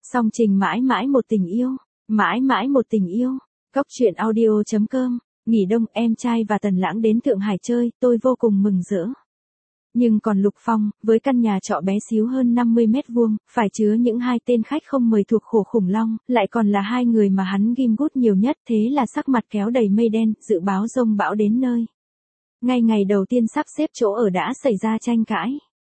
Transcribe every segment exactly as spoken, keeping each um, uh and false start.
Song trình mãi mãi một tình yêu, mãi mãi một tình yêu. Cóc truyện audio chấm com. Nghỉ đông em trai và Tần Lãng đến Thượng Hải chơi, tôi vô cùng mừng rỡ. Nhưng còn Lục Phong, với căn nhà trọ bé xíu hơn năm mươi mét vuông, phải chứa những hai tên khách không mời thuộc khổ khủng long, lại còn là hai người mà hắn ghim gút nhiều nhất, thế là sắc mặt kéo đầy mây đen, dự báo rông bão đến nơi. Ngay ngày đầu tiên sắp xếp chỗ ở đã xảy ra tranh cãi.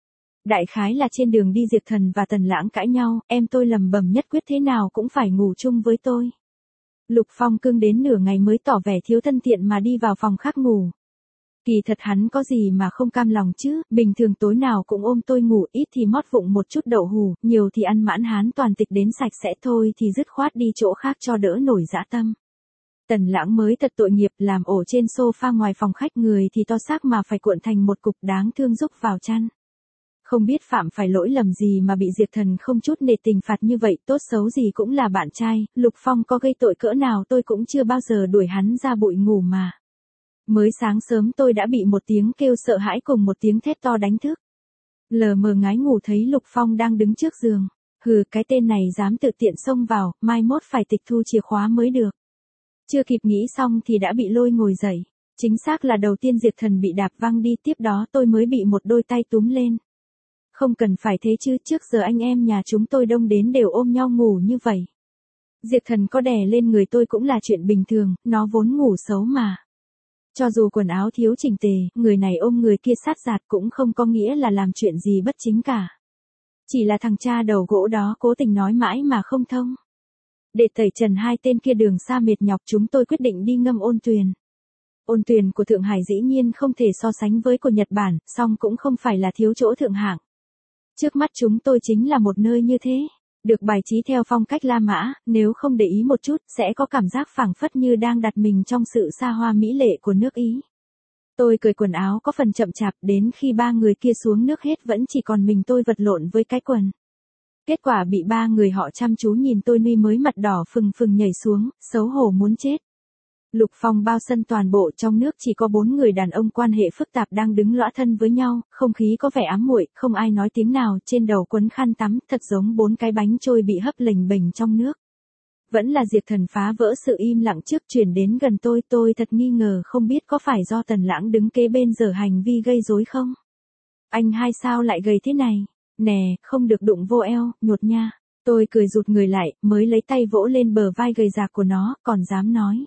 Đại khái là trên đường đi Diệp Thần và Tần Lãng cãi nhau, em tôi lầm bầm nhất quyết thế nào cũng phải ngủ chung với tôi. Lục Phong cưng đến nửa ngày mới tỏ vẻ thiếu thân thiện mà đi vào phòng khác ngủ. Kỳ thật hắn có gì mà không cam lòng chứ, bình thường tối nào cũng ôm tôi ngủ, ít thì mót vụng một chút đậu hù, nhiều thì ăn mãn hán toàn tịch đến sạch sẽ, thôi thì dứt khoát đi chỗ khác cho đỡ nổi dã tâm. Tần Lãng mới thật tội nghiệp, làm ổ trên sofa ngoài phòng khách, người thì to xác mà phải cuộn thành một cục, đáng thương rúc vào chăn. Không biết phạm phải lỗi lầm gì mà bị Diệp Thần không chút nể tình phạt như vậy, tốt xấu gì cũng là bạn trai, Lục Phong có gây tội cỡ nào tôi cũng chưa bao giờ đuổi hắn ra bụi ngủ mà. Mới sáng sớm tôi đã bị một tiếng kêu sợ hãi cùng một tiếng thét to đánh thức. Lờ mờ ngái ngủ thấy Lục Phong đang đứng trước giường. Hừ, cái tên này dám tự tiện xông vào, mai mốt phải tịch thu chìa khóa mới được. Chưa kịp nghĩ xong thì đã bị lôi ngồi dậy. Chính xác là đầu tiên Diệp Thần bị đạp văng đi, tiếp đó tôi mới bị một đôi tay túm lên. Không cần phải thế chứ, trước giờ anh em nhà chúng tôi đông đến đều ôm nhau ngủ như vậy. Diệp Thần có đè lên người tôi cũng là chuyện bình thường, nó vốn ngủ xấu mà. Cho dù quần áo thiếu chỉnh tề, người này ôm người kia sát giạt cũng không có nghĩa là làm chuyện gì bất chính cả. Chỉ là thằng cha đầu gỗ đó cố tình nói mãi mà không thông. Để tẩy trần hai tên kia đường xa mệt nhọc, chúng tôi quyết định đi ngâm ôn tuyền. Ôn tuyền của Thượng Hải dĩ nhiên không thể so sánh với của Nhật Bản, song cũng không phải là thiếu chỗ thượng hạng. Trước mắt chúng tôi chính là một nơi như thế, được bài trí theo phong cách La Mã, nếu không để ý một chút sẽ có cảm giác phảng phất như đang đặt mình trong sự xa hoa mỹ lệ của nước Ý. Tôi cởi quần áo có phần chậm chạp, đến khi ba người kia xuống nước hết vẫn chỉ còn mình tôi vật lộn với cái quần. Kết quả bị ba người họ chăm chú nhìn tôi nuôi mới mặt đỏ phừng phừng nhảy xuống, xấu hổ muốn chết. Lục Phong bao sân toàn bộ trong nước chỉ có bốn người đàn ông quan hệ phức tạp đang đứng lõa thân với nhau, không khí có vẻ ám muội, không ai nói tiếng nào, trên đầu quấn khăn tắm, thật giống bốn cái bánh trôi bị hấp lềnh bềnh trong nước. Vẫn là Diệp Thần phá vỡ sự im lặng trước chuyển đến gần tôi, tôi thật nghi ngờ không biết có phải do Tần Lãng đứng kế bên giờ hành vi gây rối không? Anh hai sao lại gầy thế này? Nè, không được đụng vô eo, nhột nha. Tôi cười rụt người lại, mới lấy tay vỗ lên bờ vai gầy rạc của nó, còn dám nói.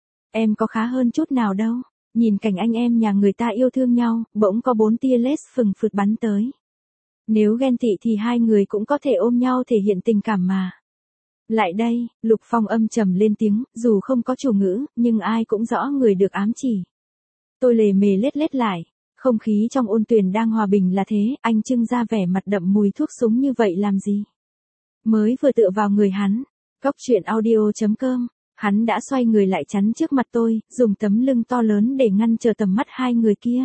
Em có khá hơn chút nào đâu. Nhìn cảnh anh em nhà người ta yêu thương nhau, bỗng có bốn tia laser phừng phượt bắn tới. Nếu ghen tị thì hai người cũng có thể ôm nhau thể hiện tình cảm mà. Lại đây, Lục Phong âm trầm lên tiếng, dù không có chủ ngữ, nhưng ai cũng rõ người được ám chỉ. Tôi lề mề lết lết lại. Không khí trong ôn tuyền đang hòa bình là thế, anh trưng ra vẻ mặt đậm mùi thuốc súng như vậy làm gì? Mới vừa tựa vào người hắn. Cóc truyện audio chấm com. Hắn đã xoay người lại chắn trước mặt tôi, dùng tấm lưng to lớn để ngăn trở tầm mắt hai người kia.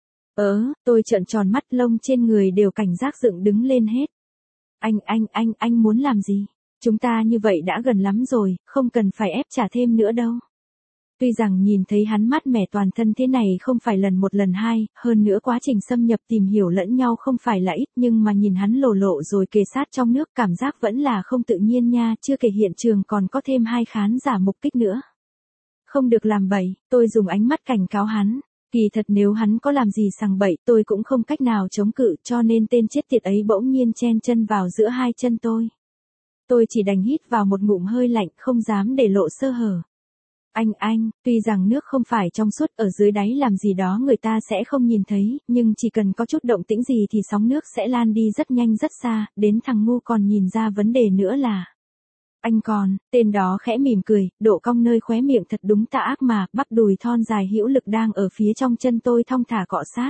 Ớ, tôi trợn tròn mắt, lông trên người đều cảnh giác dựng đứng lên hết. Anh, anh, anh, anh muốn làm gì? Chúng ta như vậy đã gần lắm rồi, không cần phải ép trả thêm nữa đâu. Tuy rằng nhìn thấy hắn mát mẻ toàn thân thế này không phải lần một lần hai, hơn nữa quá trình xâm nhập tìm hiểu lẫn nhau không phải là ít, nhưng mà nhìn hắn lồ lộ rồi kề sát trong nước cảm giác vẫn là không tự nhiên nha, chưa kể hiện trường còn có thêm hai khán giả mục kích nữa. Không được làm bậy, tôi dùng ánh mắt cảnh cáo hắn. Kỳ thật nếu hắn có làm gì sằng bậy tôi cũng không cách nào chống cự, cho nên tên chết tiệt ấy bỗng nhiên chen chân vào giữa hai chân tôi. Tôi chỉ đành hít vào một ngụm hơi lạnh, không dám để lộ sơ hở. Anh anh, tuy rằng nước không phải trong suốt, ở dưới đáy làm gì đó người ta sẽ không nhìn thấy, nhưng chỉ cần có chút động tĩnh gì thì sóng nước sẽ lan đi rất nhanh rất xa, đến thằng ngu còn nhìn ra vấn đề nữa là. Anh còn, tên đó khẽ mỉm cười, độ cong nơi khóe miệng thật đúng tà ác mà, bắp đùi thon dài hữu lực đang ở phía trong chân tôi thong thả cọ sát.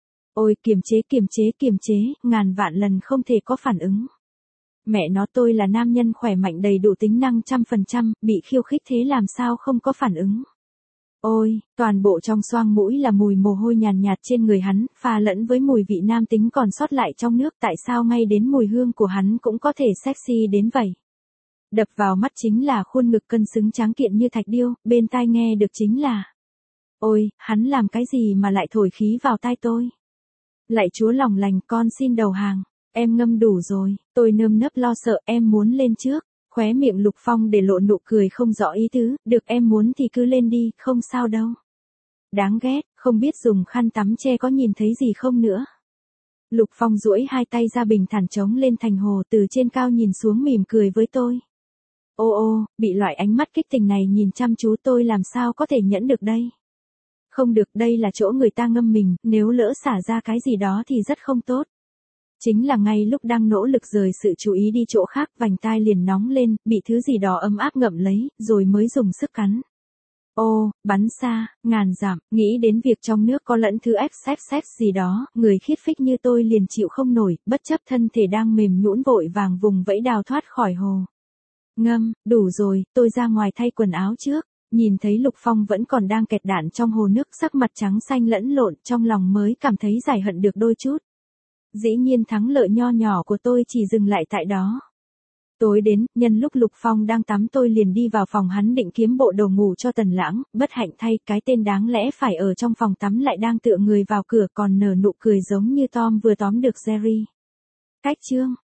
Ôi kiềm chế kiềm chế kiềm chế, ngàn vạn lần không thể có phản ứng. Mẹ nó, tôi là nam nhân khỏe mạnh đầy đủ tính năng trăm phần trăm, bị khiêu khích thế làm sao không có phản ứng. Ôi, toàn bộ trong xoang mũi là mùi mồ hôi nhàn nhạt, nhạt trên người hắn, pha lẫn với mùi vị nam tính còn sót lại trong nước, tại sao ngay đến mùi hương của hắn cũng có thể sexy đến vậy. Đập vào mắt chính là khuôn ngực cân xứng tráng kiện như thạch điêu, bên tai nghe được chính là. Ôi, hắn làm cái gì mà lại thổi khí vào tai tôi. Lạy Chúa lòng lành, con xin đầu hàng. Em ngâm đủ rồi, tôi nơm nớp lo sợ, em muốn lên trước. Khóe miệng Lục Phong để lộ nụ cười không rõ ý tứ, được em muốn thì cứ lên đi, không sao đâu. Đáng ghét, không biết dùng khăn tắm che có nhìn thấy gì không nữa. Lục Phong duỗi hai tay ra bình thản trống lên thành hồ, từ trên cao nhìn xuống mỉm cười với tôi. Ô ô, bị loại ánh mắt kích tình này nhìn chăm chú tôi làm sao có thể nhẫn được đây. Không được, đây là chỗ người ta ngâm mình, nếu lỡ xả ra cái gì đó thì rất không tốt. Chính là ngay lúc đang nỗ lực rời sự chú ý đi chỗ khác, vành tai liền nóng lên, bị thứ gì đó ấm áp ngậm lấy, rồi mới dùng sức cắn. Ô, bắn xa, ngàn dặm, nghĩ đến việc trong nước có lẫn thứ ép xếp xếp gì đó, người khiết phích như tôi liền chịu không nổi, bất chấp thân thể đang mềm nhũn vội vàng vùng vẫy đào thoát khỏi hồ. Ngâm, đủ rồi, tôi ra ngoài thay quần áo trước. Nhìn thấy Lục Phong vẫn còn đang kẹt đạn trong hồ nước, sắc mặt trắng xanh lẫn lộn, trong lòng mới cảm thấy giải hận được đôi chút. Dĩ nhiên thắng lợi nho nhỏ của tôi chỉ dừng lại tại đó. Tối đến, nhân lúc Lục Phong đang tắm tôi liền đi vào phòng hắn định kiếm bộ đồ ngủ cho Tần Lãng, bất hạnh thay, cái tên đáng lẽ phải ở trong phòng tắm lại đang tựa người vào cửa còn nở nụ cười giống như Tom vừa tóm được Jerry. Cách chương